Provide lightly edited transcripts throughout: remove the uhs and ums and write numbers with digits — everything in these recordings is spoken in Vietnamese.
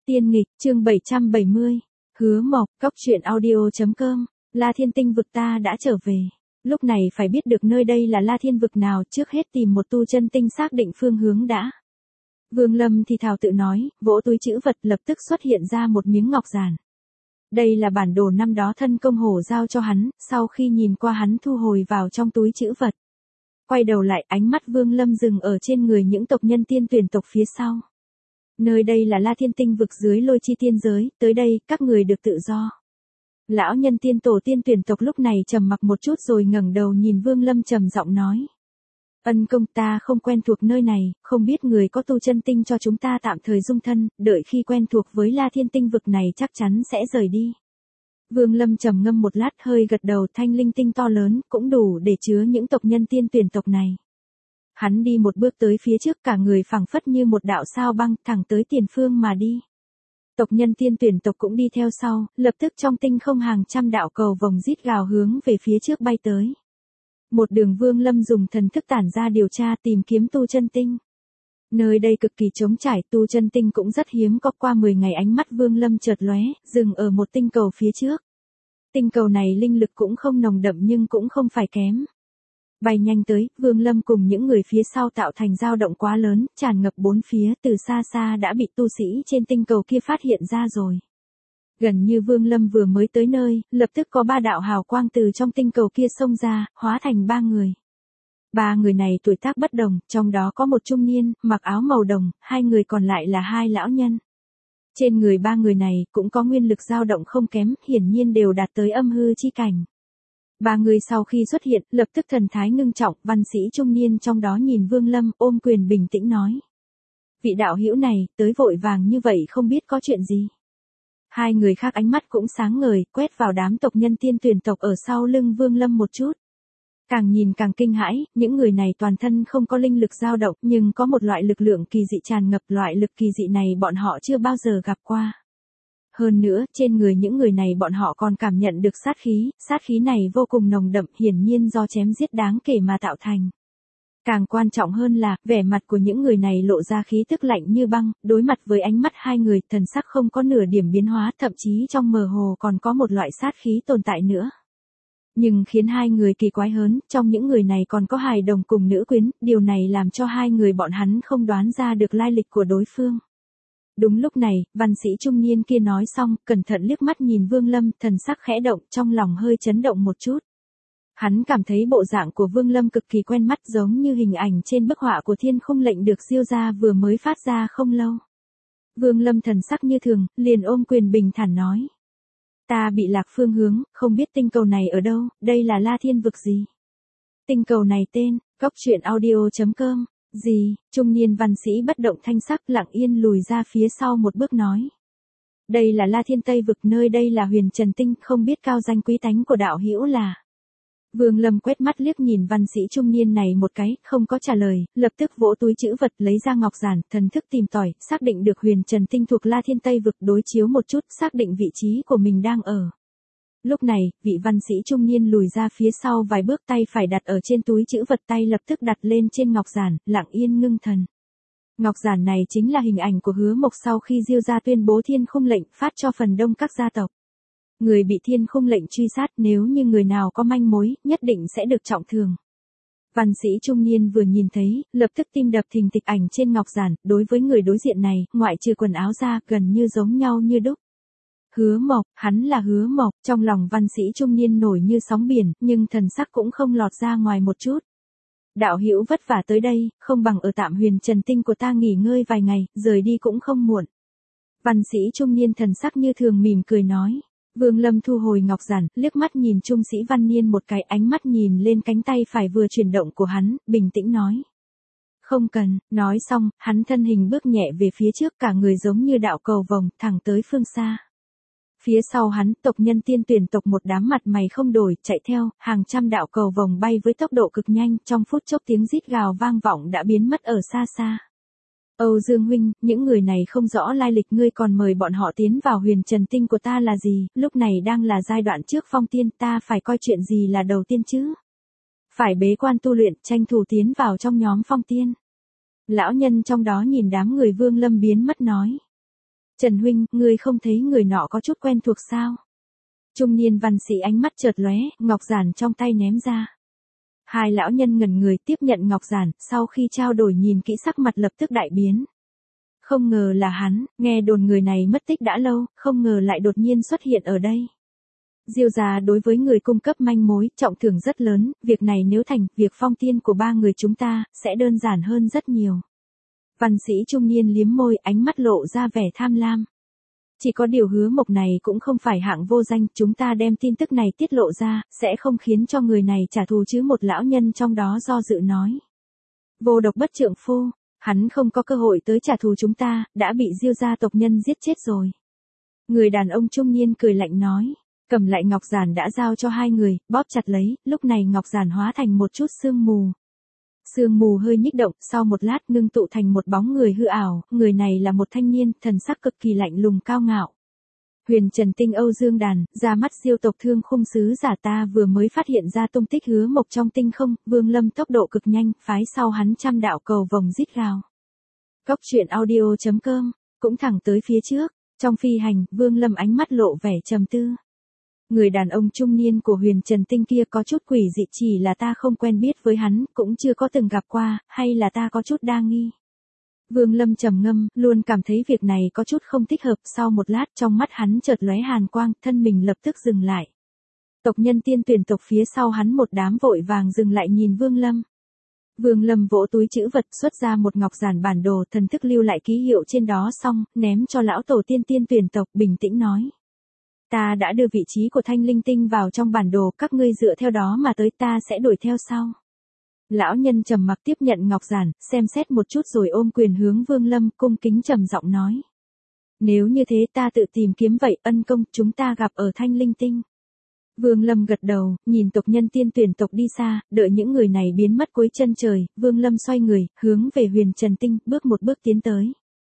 Tiên nghịch, chương 770. Hứa Mộc, Cốc truyện audio.com. La Thiên Tinh vực ta đã trở về. Lúc này phải biết được nơi đây là La Thiên vực nào, trước hết tìm một tu chân tinh xác định phương hướng đã. Vương Lâm thì thào tự nói, vỗ túi trữ vật lập tức xuất hiện ra một miếng ngọc giản. Đây là bản đồ năm đó thân công hổ giao cho hắn, sau khi nhìn qua hắn thu hồi vào trong túi trữ vật. Quay đầu lại, ánh mắt Vương Lâm dừng ở trên người những tộc nhân tiên tuyển tộc phía sau. Nơi đây là La Thiên Tinh vực dưới Lôi Chi tiên giới, tới đây, các người được tự do. Lão nhân tiên tổ tiên tuyển tộc lúc này trầm mặc một chút rồi ngẩng đầu nhìn Vương Lâm trầm giọng nói. Ân công, ta không quen thuộc nơi này, không biết người có tu chân tinh cho chúng ta tạm thời dung thân, đợi khi quen thuộc với La Thiên Tinh vực này chắc chắn sẽ rời đi. Vương Lâm trầm ngâm một lát hơi gật đầu, thanh linh tinh to lớn, cũng đủ để chứa những tộc nhân tiên tuyển tộc này. Hắn đi một bước tới phía trước, cả người phảng phất như một đạo sao băng thẳng tới tiền phương mà đi. Tộc nhân tiên tuyển tộc cũng đi theo sau, lập tức trong tinh không hàng trăm đạo cầu vồng rít gào hướng về phía trước bay tới. Một đường Vương Lâm dùng thần thức tản ra điều tra tìm kiếm tu chân tinh. Nơi đây cực kỳ trống trải, tu chân tinh cũng rất hiếm có. Qua 10 ngày ánh mắt Vương Lâm chợt lóe, dừng ở một tinh cầu phía trước. Tinh cầu này linh lực cũng không nồng đậm nhưng cũng không phải kém. Bay nhanh tới, Vương Lâm cùng những người phía sau tạo thành dao động quá lớn, tràn ngập bốn phía, từ xa xa đã bị tu sĩ trên tinh cầu kia phát hiện ra rồi. Gần như Vương Lâm vừa mới tới nơi, lập tức có 3 đạo hào quang từ trong tinh cầu kia xông ra, hóa thành 3 người. 3 người này tuổi tác bất đồng, trong đó có một trung niên, mặc áo màu đồng, 2 người còn lại là 2 lão nhân. Trên người 3 người này cũng có nguyên lực dao động không kém, hiển nhiên đều đạt tới âm hư chi cảnh. 3 người sau khi xuất hiện, lập tức thần thái ngưng trọng, văn sĩ trung niên trong đó nhìn Vương Lâm, ôm quyền bình tĩnh nói. Vị đạo hữu này, tới vội vàng như vậy không biết có chuyện gì. 2 người khác ánh mắt cũng sáng ngời, quét vào đám tộc nhân tiên tuyển tộc ở sau lưng Vương Lâm một chút. Càng nhìn càng kinh hãi, những người này toàn thân không có linh lực dao động, nhưng có một loại lực lượng kỳ dị tràn ngập, loại lực kỳ dị này bọn họ chưa bao giờ gặp qua. Hơn nữa, trên người những người này bọn họ còn cảm nhận được sát khí này vô cùng nồng đậm, hiển nhiên do chém giết đáng kể mà tạo thành. Càng quan trọng hơn là, vẻ mặt của những người này lộ ra khí tức lạnh như băng, đối mặt với ánh mắt 2 người, thần sắc không có nửa điểm biến hóa, thậm chí trong mơ hồ còn có một loại sát khí tồn tại nữa. Nhưng khiến 2 người kỳ quái hơn, trong những người này còn có hài đồng cùng nữ quyến, điều này làm cho 2 người bọn hắn không đoán ra được lai lịch của đối phương. Đúng lúc này, văn sĩ trung niên kia nói xong, cẩn thận liếc mắt nhìn Vương Lâm, thần sắc khẽ động, trong lòng hơi chấn động một chút. Hắn cảm thấy bộ dạng của Vương Lâm cực kỳ quen mắt, giống như hình ảnh trên bức họa của Thiên Khung lệnh được siêu ra vừa mới phát ra không lâu. Vương Lâm thần sắc như thường, liền ôm quyền bình thản nói. Ta bị lạc phương hướng, không biết tinh cầu này ở đâu, đây là La Thiên vực gì? Tinh cầu này tên, Cốc truyện audio.com. Gì? Trung niên văn sĩ bất động thanh sắc lặng yên lùi ra phía sau một bước nói. Đây là La Thiên Tây vực, nơi đây là Huyền Trần Tinh, không biết cao danh quý tánh của đạo hữu là. Vương Lâm quét mắt liếc nhìn văn sĩ trung niên này một cái, không có trả lời, lập tức vỗ túi trữ vật lấy ra ngọc giản, thần thức tìm tòi, xác định được Huyền Trần Tinh thuộc La Thiên Tây vực, đối chiếu một chút, xác định vị trí của mình đang ở. Lúc này, vị văn sĩ trung niên lùi ra phía sau vài bước, tay phải đặt ở trên túi trữ vật, tay lập tức đặt lên trên ngọc giản, lặng yên ngưng thần. Ngọc giản này chính là hình ảnh của Hứa Mộc sau khi Diêu gia tuyên bố Thiên Khung lệnh phát cho phần đông các gia tộc. Người bị Thiên Khung lệnh truy sát, nếu như người nào có manh mối, nhất định sẽ được trọng thương. Văn sĩ trung niên vừa nhìn thấy, lập tức tim đập thình thịch, ảnh trên ngọc giản, đối với người đối diện này, ngoại trừ quần áo ra, gần như giống nhau như đúc. Hứa Mộc, hắn là Hứa Mộc, trong lòng văn sĩ trung niên nổi như sóng biển, nhưng thần sắc cũng không lọt ra ngoài một chút. Đạo hữu vất vả tới đây, không bằng ở tạm Huyền Trần Tinh của ta nghỉ ngơi vài ngày, rời đi cũng không muộn. Văn sĩ trung niên thần sắc như thường mỉm cười nói. Vương Lâm thu hồi ngọc giản, liếc mắt nhìn trung sĩ văn niên một cái, ánh mắt nhìn lên cánh tay phải vừa chuyển động của hắn, bình tĩnh nói. Không cần, nói xong, hắn thân hình bước nhẹ về phía trước, cả người giống như đạo cầu vồng, thẳng tới phương xa. Phía sau hắn, tộc nhân tiên tuyển tộc một đám mặt mày không đổi, chạy theo, hàng trăm đạo cầu vồng bay với tốc độ cực nhanh, trong phút chốc tiếng rít gào vang vọng đã biến mất ở xa xa. Âu Dương huynh, những người này không rõ lai lịch, ngươi còn mời bọn họ tiến vào Huyền Trần Tinh của ta là gì, lúc này đang là giai đoạn trước phong tiên, ta phải coi chuyện gì là đầu tiên chứ? Phải bế quan tu luyện, tranh thủ tiến vào trong nhóm phong tiên. Lão nhân trong đó nhìn đám người Vương Lâm biến mất nói. Trần huynh, ngươi không thấy người nọ có chút quen thuộc sao? Trung niên văn sĩ ánh mắt chợt lóe, ngọc giản trong tay ném ra. Hai lão nhân ngẩn người tiếp nhận ngọc giản, sau khi trao đổi nhìn kỹ sắc mặt lập tức đại biến. Không ngờ là hắn, nghe đồn người này mất tích đã lâu, không ngờ lại đột nhiên xuất hiện ở đây. Diêu gia đối với người cung cấp manh mối, trọng thưởng rất lớn, việc này nếu thành, việc phong tiên của ba người chúng ta, sẽ đơn giản hơn rất nhiều. Văn sĩ trung niên liếm môi, ánh mắt lộ ra vẻ tham lam. Chỉ có điều Hứa Mộc này cũng không phải hạng vô danh, chúng ta đem tin tức này tiết lộ ra, sẽ không khiến cho người này trả thù chứ, một lão nhân trong đó do dự nói. Vô độc bất trượng phu, hắn không có cơ hội tới trả thù chúng ta, đã bị Diêu gia tộc nhân giết chết rồi. Người đàn ông trung niên cười lạnh nói, cầm lại ngọc giản đã giao cho hai người, bóp chặt lấy, lúc này ngọc giản hóa thành một chút sương mù. Sương mù hơi nhích động, sau một lát ngưng tụ thành một bóng người hư ảo, người này là một thanh niên, thần sắc cực kỳ lạnh lùng cao ngạo. Huyền Trần Tinh Âu Dương Đàn, ra mắt Diêu tộc Thương Khung sứ giả, ta vừa mới phát hiện ra tung tích Hứa Mộc trong tinh không, Vương Lâm tốc độ cực nhanh, phái sau hắn trăm đạo cầu vồng rít gào. Cốc truyện audio.com, cũng thẳng tới phía trước, trong phi hành, Vương Lâm ánh mắt lộ vẻ trầm tư. Người đàn ông trung niên của Huyền Trần Tinh kia có chút quỷ dị, chỉ là ta không quen biết với hắn, cũng chưa có từng gặp qua, hay là ta có chút đa nghi. Vương Lâm trầm ngâm, luôn cảm thấy việc này có chút không thích hợp, sau một lát trong mắt hắn chợt lóe hàn quang, thân mình lập tức dừng lại. Tộc nhân Tiên Tuyển tộc phía sau hắn một đám vội vàng dừng lại nhìn Vương Lâm. Vương Lâm vỗ túi trữ vật xuất ra một ngọc giản bản đồ, thần thức lưu lại ký hiệu trên đó xong, ném cho lão tổ tiên Tiên Tuyển tộc, bình tĩnh nói. Ta đã đưa vị trí của Thanh Linh Tinh vào trong bản đồ, các ngươi dựa theo đó mà tới, ta sẽ đuổi theo sau. Lão nhân trầm mặc tiếp nhận ngọc giản, xem xét một chút rồi ôm quyền hướng Vương Lâm, cung kính trầm giọng nói. Nếu như thế ta tự tìm kiếm vậy, ân công, chúng ta gặp ở Thanh Linh Tinh. Vương Lâm gật đầu, nhìn tộc nhân Tiên Tuyển tộc đi xa, đợi những người này biến mất cuối chân trời, Vương Lâm xoay người, hướng về Huyền Trần Tinh, bước một bước tiến tới.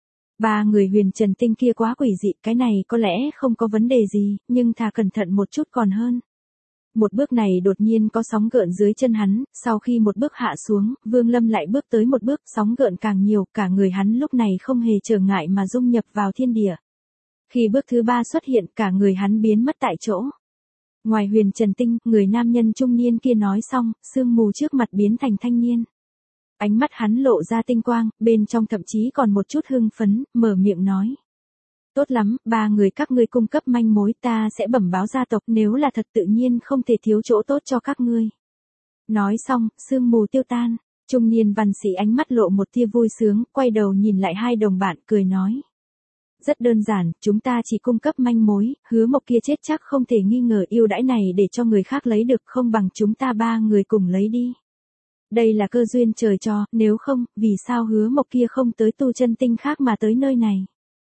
Ba người Huyền Trần Tinh kia quá quỷ dị, cái này có lẽ không có vấn đề gì, nhưng thà cẩn thận một chút còn hơn. Một bước này đột nhiên có sóng gợn dưới chân hắn, sau khi một bước hạ xuống, Vương Lâm lại bước tới một bước, sóng gợn càng nhiều, cả người hắn lúc này không hề trở ngại mà dung nhập vào thiên địa. Khi bước thứ ba xuất hiện, cả người hắn biến mất tại chỗ. Ngoài Huyền Trần Tinh, người nam nhân trung niên kia nói xong, sương mù trước mặt biến thành thanh niên. Ánh mắt hắn lộ ra tinh quang, bên trong thậm chí còn một chút hưng phấn, mở miệng nói. Tốt lắm, ba người các ngươi cung cấp manh mối, ta sẽ bẩm báo gia tộc, nếu là thật tự nhiên không thể thiếu chỗ tốt cho các ngươi. Nói xong, sương mù tiêu tan, trung niên văn sĩ ánh mắt lộ một tia vui sướng, quay đầu nhìn lại hai đồng bạn, cười nói. Rất đơn giản, chúng ta chỉ cung cấp manh mối, Hứa Mộc kia chết chắc không thể nghi ngờ, ưu đãi này để cho người khác lấy được, không bằng chúng ta ba người cùng lấy đi. Đây là cơ duyên trời cho, nếu không, vì sao Hứa Mộc kia không tới tu chân tinh khác mà tới nơi này?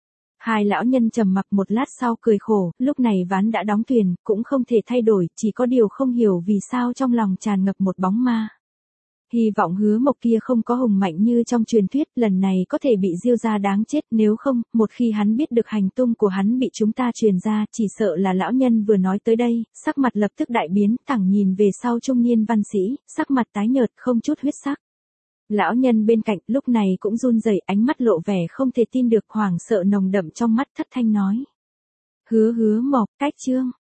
Hai lão nhân trầm mặc một lát sau cười khổ, lúc này ván đã đóng thuyền, cũng không thể thay đổi, chỉ có điều không hiểu vì sao trong lòng tràn ngập một bóng ma. Hy vọng Hứa Mộc kia không có hùng mạnh như trong truyền thuyết, lần này có thể bị Diêu gia đáng chết, nếu không, một khi hắn biết được hành tung của hắn bị chúng ta truyền ra, chỉ sợ là lão nhân vừa nói tới đây, sắc mặt lập tức đại biến, thẳng nhìn về sau trung niên văn sĩ, sắc mặt tái nhợt không chút huyết sắc. Lão nhân bên cạnh lúc này cũng run rẩy, ánh mắt lộ vẻ không thể tin được, hoảng sợ nồng đậm trong mắt, thất thanh nói. Hứa Mộc, cách chương.